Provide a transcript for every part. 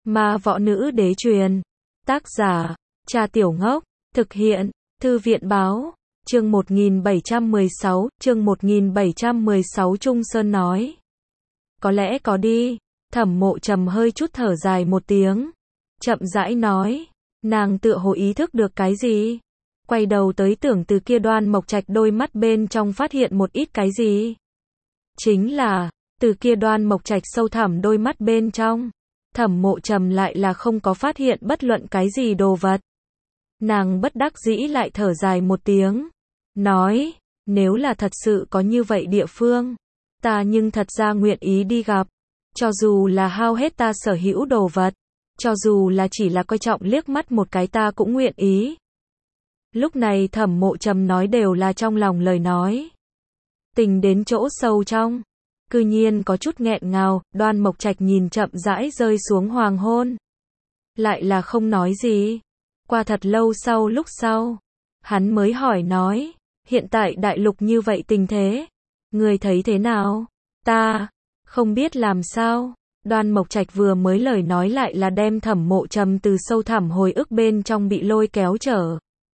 Ma võ nữ đế truyền. Tác giả, Cha Tiểu Ngốc. Thực hiện, Thư viện báo. Chương 1716 Trung Sơn nói. Có lẽ có đi. Thẩm Mộ Trầm hơi chút thở dài một tiếng. Chậm rãi nói. Nàng tựa hồ ý thức được cái gì. Quay đầu tới tưởng từ kia Đoan Mộc Trạch đôi mắt bên trong phát hiện một ít cái gì. Chính là, từ kia Đoan Mộc Trạch sâu thẳm đôi mắt bên trong. Thẩm Mộ Trầm lại là không có phát hiện bất luận cái gì đồ vật. Nàng bất đắc dĩ lại thở dài một tiếng. Nói, nếu là thật sự có như vậy địa phương, ta nhưng thật ra nguyện ý đi gặp. Cho dù là hao hết ta sở hữu đồ vật, cho dù là chỉ là coi trọng liếc mắt một cái ta cũng nguyện ý. Lúc này Thẩm Mộ Trầm nói đều là trong lòng lời nói. Tình đến chỗ sâu trong, cư nhiên có chút nghẹn ngào. Đoan Mộc Trạch nhìn chậm rãi rơi xuống hoàng hôn. Lại là không nói gì. Qua thật lâu sau lúc sau, hắn mới hỏi nói, hiện tại đại lục như vậy tình thế, người thấy thế nào? Ta không biết làm sao. Đoan Mộc Trạch vừa mới lời nói lại là đem Thẩm Mộ Trầm từ sâu thẳm hồi ức bên trong bị lôi kéo trở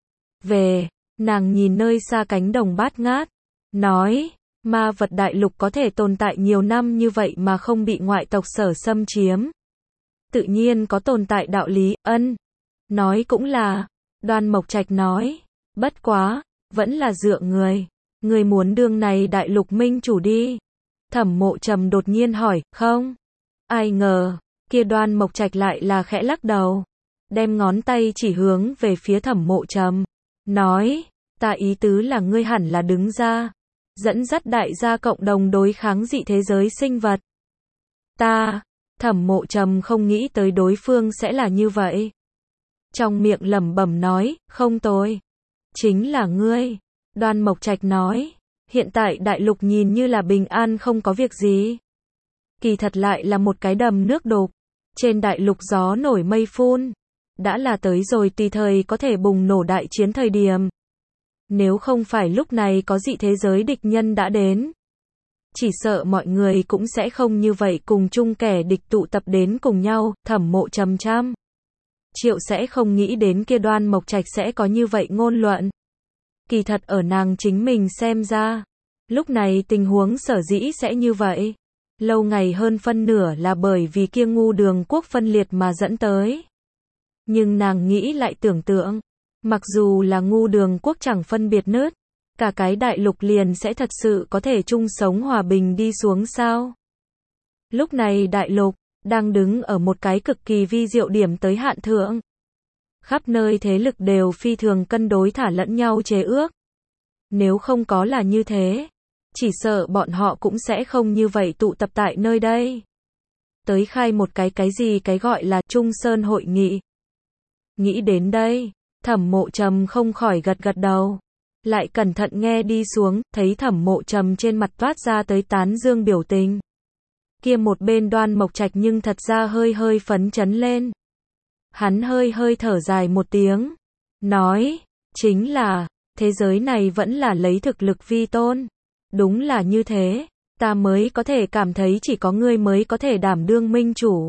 về. Nàng nhìn nơi xa cánh đồng bát ngát, nói, ma vật đại lục có thể tồn tại nhiều năm như vậy mà không bị ngoại tộc sở xâm chiếm. Tự nhiên có tồn tại đạo lý. Ân. Nói cũng là. Đoan Mộc Trạch nói, bất quá, vẫn là dựa người. Người muốn đương này đại lục minh chủ đi. Thẩm Mộ Trầm đột nhiên hỏi, không? Ai ngờ, kia Đoan Mộc Trạch lại là khẽ lắc đầu. Đem ngón tay chỉ hướng về phía Thẩm Mộ Trầm. Nói, ta ý tứ là ngươi hẳn là đứng ra. Dẫn dắt đại gia cộng đồng đối kháng dị thế giới sinh vật. Ta, Thẩm Mộ Trầm không nghĩ tới đối phương sẽ là như vậy. Trong miệng lẩm bẩm nói, không tôi. Chính là ngươi. Đoan Mộc Trạch nói, hiện tại đại lục nhìn như là bình an không có việc gì. Kỳ thật lại là một cái đầm nước đục. Trên đại lục gió nổi mây phun. Đã là tới rồi tùy thời có thể bùng nổ đại chiến thời điểm. Nếu không phải lúc này có dị thế giới địch nhân đã đến, chỉ sợ mọi người cũng sẽ không như vậy cùng chung kẻ địch tụ tập đến cùng nhau. Thẩm Mộ Trầm trăm triệu sẽ không nghĩ đến kia Đoan Mộc Trạch sẽ có như vậy ngôn luận. Kỳ thật ở nàng chính mình xem ra, lúc này tình huống sở dĩ sẽ như vậy, lâu ngày hơn phân nửa là bởi vì kia Ngu Đường quốc phân liệt mà dẫn tới. Nhưng nàng nghĩ lại tưởng tượng, mặc dù là Ngu Đường quốc chẳng phân biệt nớt, cả cái đại lục liền sẽ thật sự có thể chung sống hòa bình đi xuống sao? Lúc này đại lục đang đứng ở một cái cực kỳ vi diệu điểm tới hạn thượng. Khắp nơi thế lực đều phi thường cân đối thả lẫn nhau chế ước. Nếu không có là như thế, chỉ sợ bọn họ cũng sẽ không như vậy tụ tập tại nơi đây. Tới khai một cái gì cái gọi là Trung Sơn hội nghị. Nghĩ đến đây, Thẩm Mộ Trầm không khỏi gật gật đầu. Lại cẩn thận nghe đi xuống, thấy Thẩm Mộ Trầm trên mặt toát ra tới tán dương biểu tình. Kia một bên Đoan Mộc Trạch nhưng thật ra hơi phấn chấn lên. Hắn hơi thở dài một tiếng. Nói, chính là, thế giới này vẫn là lấy thực lực vi tôn. Đúng là như thế, ta mới có thể cảm thấy chỉ có ngươi mới có thể đảm đương minh chủ.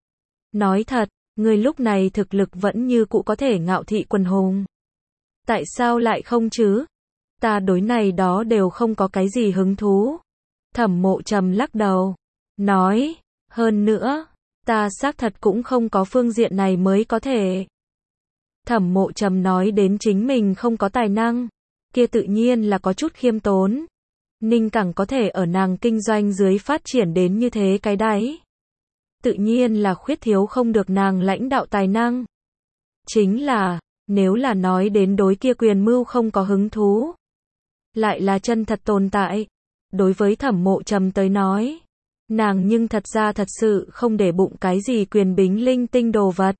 Nói thật, ngươi lúc này thực lực vẫn như cũ có thể ngạo thị quần hùng. Tại sao lại không chứ? Ta đối này đó đều không có cái gì hứng thú. Thẩm Mộ Trầm lắc đầu. Nói, hơn nữa, ta xác thật cũng không có phương diện này mới có thể. Thẩm Mộ Trầm nói đến chính mình không có tài năng, kia tự nhiên là có chút khiêm tốn. Ninh Cẳng có thể ở nàng kinh doanh dưới phát triển đến như thế cái đáy. Tự nhiên là khuyết thiếu không được nàng lãnh đạo tài năng. Chính là, nếu là nói đến đối kia quyền mưu không có hứng thú, lại là chân thật tồn tại. Đối với Thẩm Mộ Trầm tới nói, nàng nhưng thật ra thật sự không để bụng cái gì quyền bính linh tinh đồ vật.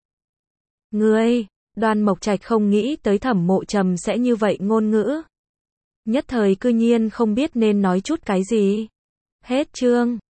Ngươi, Đoan Mộc Trạch không nghĩ tới Thẩm Mộ Trầm sẽ như vậy ngôn ngữ. Nhất thời cư nhiên không biết nên nói chút cái gì. Hết chương.